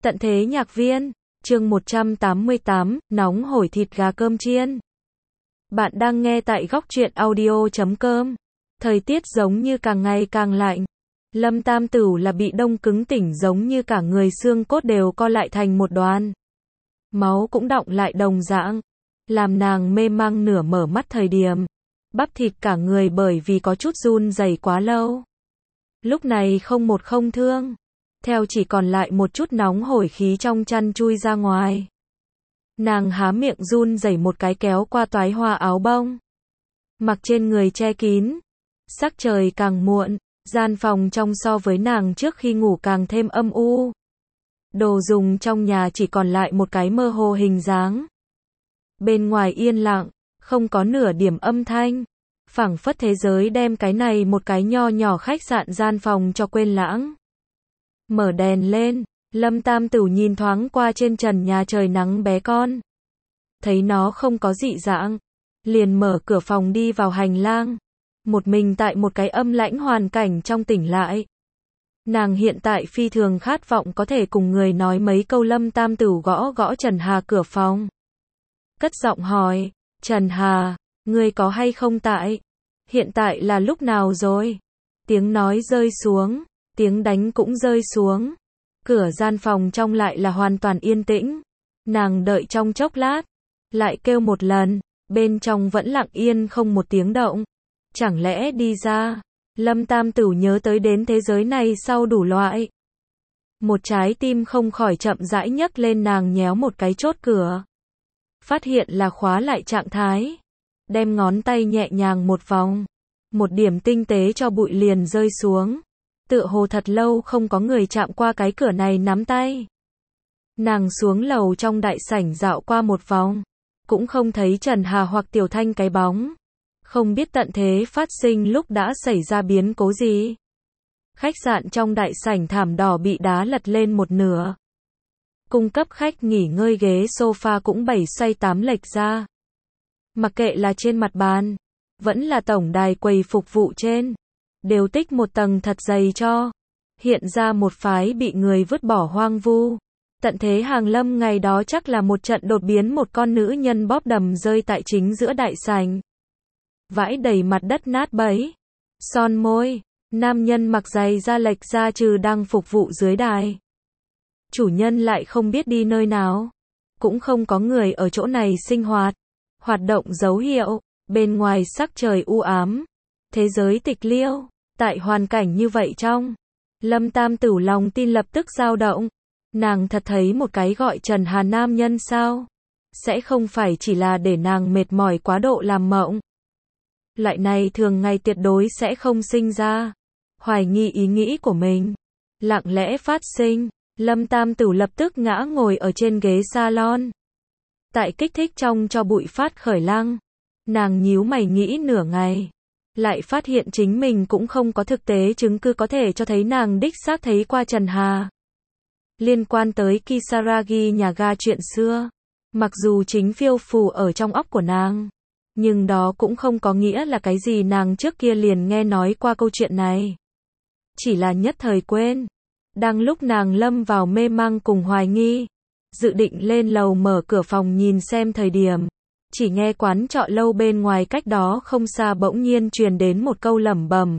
Tận thế nhạc viên, chương 188, nóng hổi thịt gà cơm chiên. Bạn đang nghe tại góc truyện audio.com. Thời tiết giống như càng ngày càng lạnh. Lâm Tam Tửu là bị đông cứng tỉnh, giống như cả người xương cốt đều co lại thành một đoàn. Máu cũng đọng lại đồng dạng, làm nàng mê mang nửa mở mắt thời điểm. Bắp thịt cả người bởi vì có chút run rẩy quá lâu. Lúc này không một không thương. Theo chỉ còn lại một chút nóng hổi khí trong chăn chui ra ngoài. Nàng há miệng run rẩy một cái kéo qua toái hoa áo bông. Mặc trên người che kín. Sắc trời càng muộn, gian phòng trong so với nàng trước khi ngủ càng thêm âm u. Đồ dùng trong nhà chỉ còn lại một cái mơ hồ hình dáng. Bên ngoài yên lặng, không có nửa điểm âm thanh. Phảng phất thế giới đem cái này một cái nho nhỏ khách sạn gian phòng cho quên lãng. Mở đèn lên, Lâm Tam Tửu nhìn thoáng qua trên trần nhà trời nắng bé con. Thấy nó không có dị dạng, liền mở cửa phòng đi vào hành lang. Một mình tại một cái âm lãnh hoàn cảnh trong tỉnh lại. Nàng hiện tại phi thường khát vọng có thể cùng người nói mấy câu. Lâm Tam Tửu gõ gõ Trần Hà cửa phòng. Cất giọng hỏi, Trần Hà, ngươi có hay không tại? Hiện tại là lúc nào rồi? Tiếng nói rơi xuống. Tiếng đánh cũng rơi xuống. Cửa gian phòng trong lại là hoàn toàn yên tĩnh. Nàng đợi trong chốc lát. Lại kêu một lần. Bên trong vẫn lặng yên không một tiếng động. Chẳng lẽ đi ra? Lâm Tam Tửu nhớ tới đến thế giới này sau đủ loại. Một trái tim không khỏi chậm rãi nhấc lên, nàng nhéo một cái chốt cửa. Phát hiện là khóa lại trạng thái. Đem ngón tay nhẹ nhàng một vòng. Một điểm tinh tế cho bụi liền rơi xuống. Tựa hồ thật lâu không có người chạm qua cái cửa này nắm tay. Nàng xuống lầu trong đại sảnh dạo qua một vòng. Cũng không thấy Trần Hà hoặc Tiểu Thanh cái bóng. Không biết tận thế phát sinh lúc đã xảy ra biến cố gì. Khách sạn trong đại sảnh thảm đỏ bị đá lật lên một nửa. Cung cấp khách nghỉ ngơi ghế sofa cũng 7 xoay 8 lệch ra. Mặc kệ là trên mặt bàn, vẫn là tổng đài quầy phục vụ trên. Đều tích một tầng thật dày cho. Hiện ra một phái bị người vứt bỏ hoang vu. Tận thế hàng lâm ngày đó chắc là một trận đột biến, một con nữ nhân bóp đầm rơi tại chính giữa đại sảnh. Vãi đầy mặt đất nát bấy. Son môi. Nam nhân mặc giày da lệch ra trừ đang phục vụ dưới đài. Chủ nhân lại không biết đi nơi nào. Cũng không có người ở chỗ này sinh hoạt. Hoạt động dấu hiệu. Bên ngoài sắc trời u ám. Thế giới tịch liêu. Tại hoàn cảnh như vậy trong, Lâm Tam Tửu lòng tin lập tức dao động. Nàng thật thấy một cái gọi Trần Hà nam nhân sao? Sẽ không phải chỉ là để nàng mệt mỏi quá độ làm mộng. Loại này thường ngày tuyệt đối sẽ không sinh ra. Hoài nghi ý nghĩ của mình. Lặng lẽ phát sinh. Lâm Tam Tửu lập tức ngã ngồi ở trên ghế salon. Tại kích thích trong cho bụi phát khởi lăng. Nàng nhíu mày nghĩ nửa ngày. Lại phát hiện chính mình cũng không có thực tế chứng cứ có thể cho thấy nàng đích xác thấy qua Trần Hà. Liên quan tới Kisaragi nhà ga chuyện xưa, mặc dù chính phiêu phù ở trong óc của nàng, nhưng đó cũng không có nghĩa là cái gì, nàng trước kia liền nghe nói qua câu chuyện này. Chỉ là nhất thời quên. Đang lúc nàng lâm vào mê mang cùng hoài nghi, dự định lên lầu mở cửa phòng nhìn xem thời điểm. Chỉ nghe quán trọ lâu bên ngoài cách đó không xa bỗng nhiên truyền đến một câu lẩm bẩm.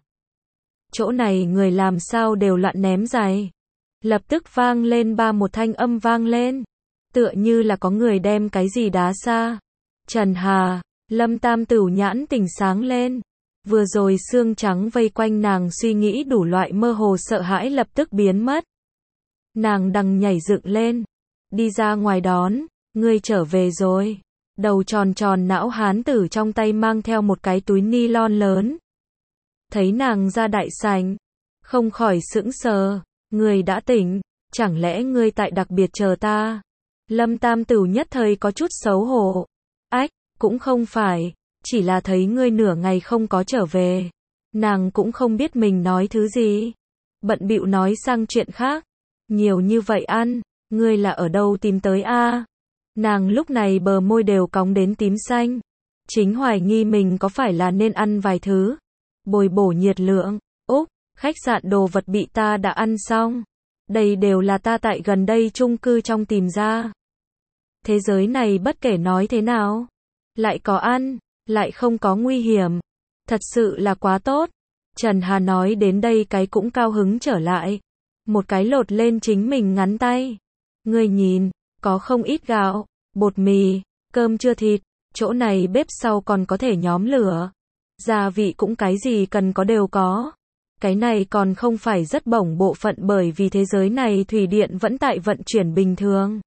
Chỗ này người làm sao đều loạn ném giày. Lập tức vang lên một thanh âm vang lên. Tựa như là có người đem cái gì đá xa. Trần Hà, Lâm Tam Tửu nhãn tỉnh sáng lên. Vừa rồi xương trắng vây quanh nàng suy nghĩ đủ loại mơ hồ sợ hãi lập tức biến mất. Nàng đằng nhảy dựng lên. Đi ra ngoài đón, ngươi trở về rồi. Đầu tròn tròn não hán tử trong tay mang theo một cái túi ni lon lớn. Thấy nàng ra đại sảnh, không khỏi sững sờ. Ngươi đã tỉnh, chẳng lẽ ngươi tại đặc biệt chờ ta? Lâm Tam Tửu nhất thời có chút xấu hổ. Ách, cũng không phải, chỉ là thấy ngươi nửa ngày không có trở về. Nàng cũng không biết mình nói thứ gì. Bận bịu nói sang chuyện khác. Nhiều như vậy ăn, ngươi là ở đâu tìm tới a? Nàng lúc này bờ môi đều cong đến tím xanh. Chính hoài nghi mình có phải là nên ăn vài thứ. Bồi bổ nhiệt lượng. Úc, khách sạn đồ vật bị ta đã ăn xong. Đây đều là ta tại gần đây chung cư trong tìm ra. Thế giới này bất kể nói thế nào, lại có ăn, lại không có nguy hiểm. Thật sự là quá tốt. Trần Hà nói đến đây cái cũng cao hứng trở lại. Một cái lột lên chính mình ngắn tay. Ngươi nhìn, có không ít gạo, bột mì, cơm chưa thịt, chỗ này bếp sau còn có thể nhóm lửa. Gia vị cũng cái gì cần có đều có. Cái này còn không phải rất bổng bộ phận bởi vì thế giới này thủy điện vẫn tại vận chuyển bình thường.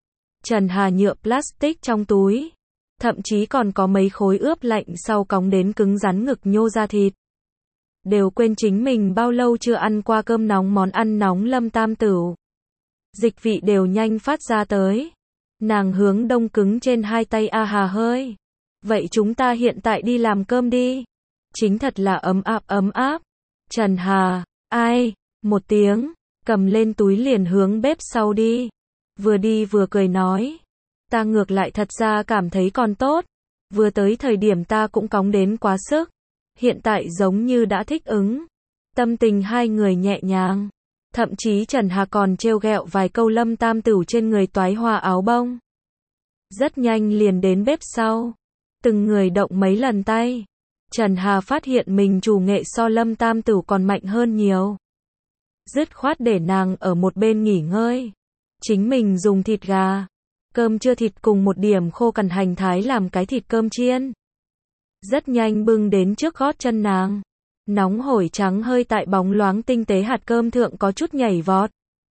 Trần Hà nhựa plastic trong túi. Thậm chí còn có mấy khối ướp lạnh sau cóng đến cứng rắn ngực nhô ra thịt. Đều quên chính mình bao lâu chưa ăn qua cơm nóng món ăn nóng Lâm Tam Tửu. Dịch vị đều nhanh phát ra tới. Nàng hướng đông cứng trên hai tay a hà hơi. Vậy chúng ta hiện tại đi làm cơm đi. Chính thật là ấm áp ấm áp. Trần Hà, ai, một tiếng, cầm lên túi liền hướng bếp sau đi. Vừa đi vừa cười nói. Ta ngược lại thật ra cảm thấy còn tốt. Vừa tới thời điểm ta cũng cóng đến quá sức. Hiện tại giống như đã thích ứng. Tâm tình hai người nhẹ nhàng. Thậm chí Trần Hà còn trêu ghẹo vài câu Lâm Tam Tửu trên người toái hoa áo bông. Rất nhanh liền đến bếp sau. Từng người động mấy lần tay. Trần Hà phát hiện mình chủ nghệ so Lâm Tam Tửu còn mạnh hơn nhiều. Dứt khoát để nàng ở một bên nghỉ ngơi. Chính mình dùng thịt gà, cơm chưa thịt cùng một điểm khô cằn hành thái làm cái thịt cơm chiên. Rất nhanh bưng đến trước gót chân nàng. Nóng hổi trắng hơi tại bóng loáng tinh tế hạt cơm thượng có chút nhảy vọt.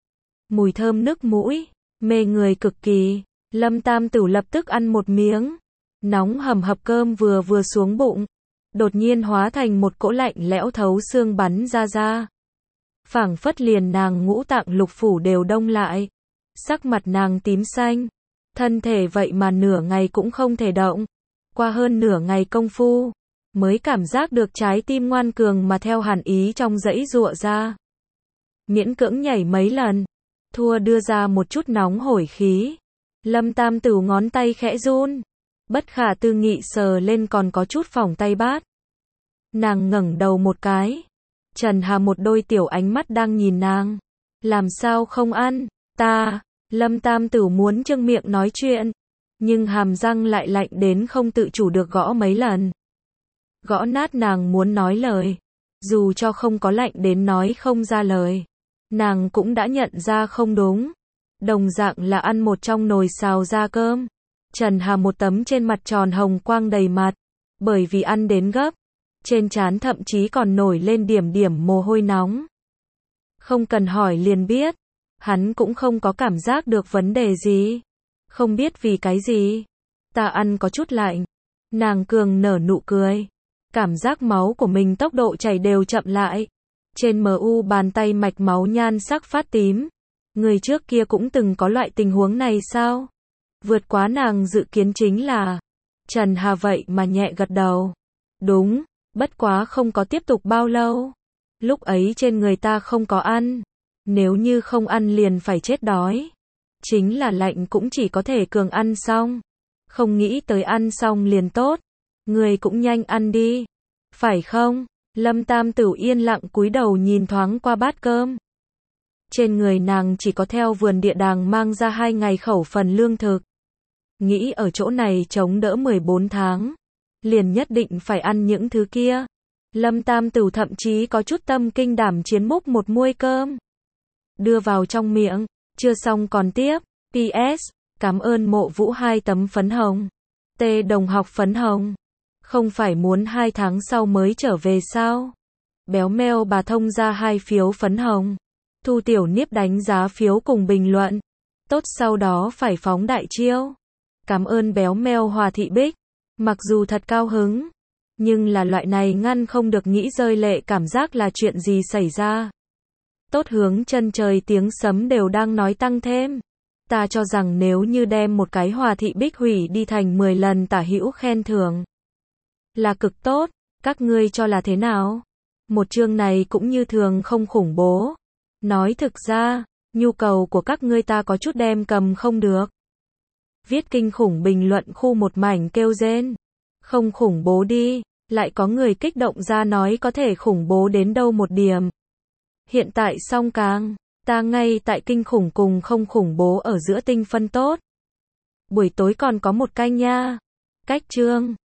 Mùi thơm nức mũi, mê người cực kỳ. Lâm Tam Tửu lập tức ăn một miếng. Nóng hầm hập cơm vừa xuống bụng. Đột nhiên hóa thành một cỗ lạnh lẽo thấu xương bắn ra. Phảng phất liền nàng ngũ tạng lục phủ đều đông lại. Sắc mặt nàng tím xanh. Thân thể vậy mà nửa ngày cũng không thể động. Qua hơn nửa ngày công phu, mới cảm giác được trái tim ngoan cường mà theo hàn ý trong dãy giụa ra. Miễn cưỡng nhảy mấy lần, thua đưa ra một chút nóng hổi khí. Lâm Tam Tửu ngón tay khẽ run, bất khả tư nghị sờ lên còn có chút phỏng tay bát. Nàng ngẩng đầu một cái. Trần Hà một đôi tiểu ánh mắt đang nhìn nàng. Làm sao không ăn? Ta, Lâm Tam Tửu muốn trương miệng nói chuyện, nhưng hàm răng lại lạnh đến không tự chủ được gõ mấy lần. Gõ nát nàng muốn nói lời. Dù cho không có lạnh đến nói không ra lời. Nàng cũng đã nhận ra không đúng. Đồng dạng là ăn một trong nồi xào ra cơm. Trần Hà một tấm trên mặt tròn hồng quang đầy mặt. Bởi vì ăn đến gấp. Trên trán thậm chí còn nổi lên điểm điểm mồ hôi nóng. Không cần hỏi liền biết. Hắn cũng không có cảm giác được vấn đề gì. Không biết vì cái gì. Ta ăn có chút lạnh. Nàng cường nở nụ cười. Cảm giác máu của mình tốc độ chảy đều chậm lại. Trên mu bàn tay mạch máu nhan sắc phát tím. Người trước kia cũng từng có loại tình huống này sao? Vượt quá nàng dự kiến chính là. Trần Hà vậy mà nhẹ gật đầu. Đúng, bất quá không có tiếp tục bao lâu. Lúc ấy trên người ta không có ăn. Nếu như không ăn liền phải chết đói. Chính là lạnh cũng chỉ có thể cường ăn xong. Không nghĩ tới ăn xong liền tốt. Người cũng nhanh ăn đi. Phải không? Lâm Tam Tửu yên lặng cúi đầu nhìn thoáng qua bát cơm. Trên người nàng chỉ có theo vườn địa đàng mang ra 2 ngày khẩu phần lương thực. Nghĩ ở chỗ này chống đỡ 14 tháng. Liền nhất định phải ăn những thứ kia. Lâm Tam Tửu thậm chí có chút tâm kinh đảm chiến múc một muôi cơm. Đưa vào trong miệng. Chưa xong còn tiếp. PS. Cảm ơn Mộ Vũ 2 tấm phấn hồng. T đồng học phấn hồng. Không phải muốn 2 tháng sau mới trở về sao? Béo meo bà thông ra 2 phiếu phấn hồng. Thu Tiểu Niếp đánh giá phiếu cùng bình luận. Tốt sau đó phải phóng đại chiêu. Cảm ơn béo meo Hòa Thị Bích. Mặc dù thật cao hứng. Nhưng là loại này ngăn không được nghĩ rơi lệ cảm giác là chuyện gì xảy ra. Tốt hướng chân trời tiếng sấm đều đang nói tăng thêm. Ta cho rằng nếu như đem một cái Hòa Thị Bích hủy đi thành 10 lần tả hữu khen thưởng. Là cực tốt, các ngươi cho là thế nào? Một chương này cũng như thường không khủng bố. Nói thực ra, nhu cầu của các ngươi ta có chút đem cầm không được. Viết kinh khủng bình luận khu một mảnh kêu rên. Không khủng bố đi, lại có người kích động ra nói có thể khủng bố đến đâu một điểm. Hiện tại song càng, Ta ngay tại kinh khủng cùng không khủng bố ở giữa tinh phân tốt. Buổi tối còn có một canh nha. Cách chương